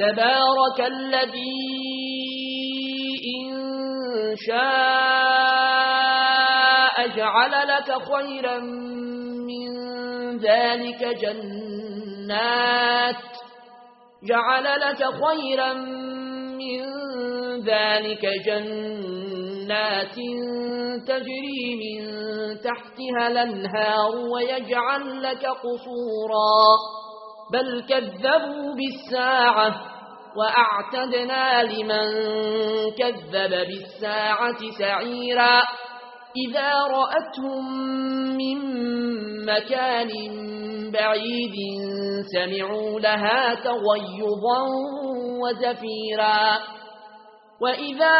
تبارك الذي إن شاء جعل لك خيرا من ذلك جنات تجري من تحتها الأنهار ويجعل لك قصورا بل كذبوا بالساعة وأعتدنا لمن كذب بالساعة سعيرا إذا رأتهم من مكان بعيد سمعوا لها تغيظا وزفيرا وإذا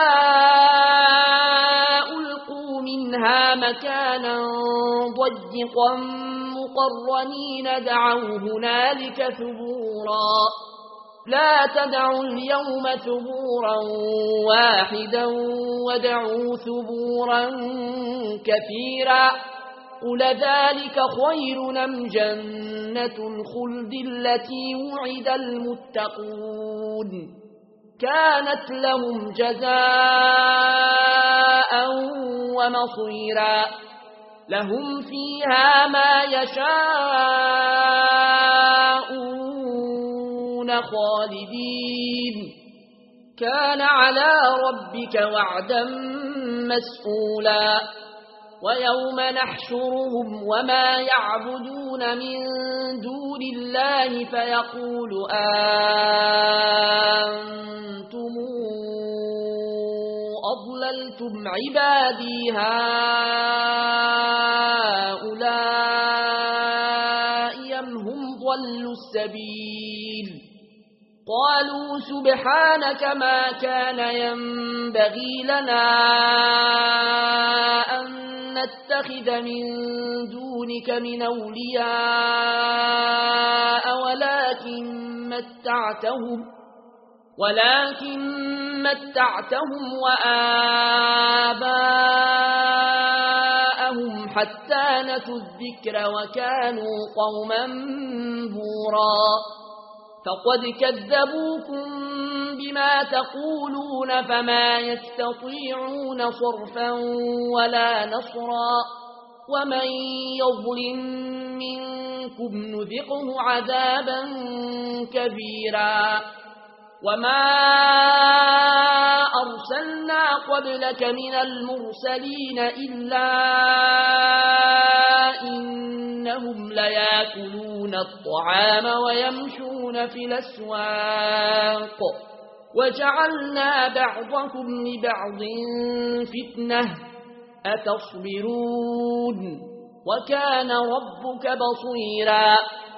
ألقوا منها مكانا ضيقا مقرنين دعوا هنالك ثبورا لا تدعوا اليوم ثبورا واحدا ودعوا ثبورا كثيرا قل ذلك خير أم جنة الخلد التي وعد المتقون كانت لهم جزاء ومصيرا لهم فيها ما يشاءون خالدين كان على ربك وعدا مسئولا ويوم نحشرهم وما يعبدون من دون الله فيقول أنتم أضللتم عبادي هؤلاء أم هم ضلوا السبيل قالوا سبحانك ما كان ينبغي لنا أن نتخذ من دونك من أولياء ولكن متعتهم وآباءهم حتى نسوا الذكر وكانوا قوما بورا فقد كذبوكم بما تقولون فما يستطيعون صرفا ولا نصرا ومن يظلم منكم نذقه عذابا كبيرا وما أرسلنا قبلك من المرسلين إلا إنهم ليأكلون الطعام ويمشون في الأسواق وجعلنا بعضكم لبعض فتنة أتصبرون وكان ربك بصيرا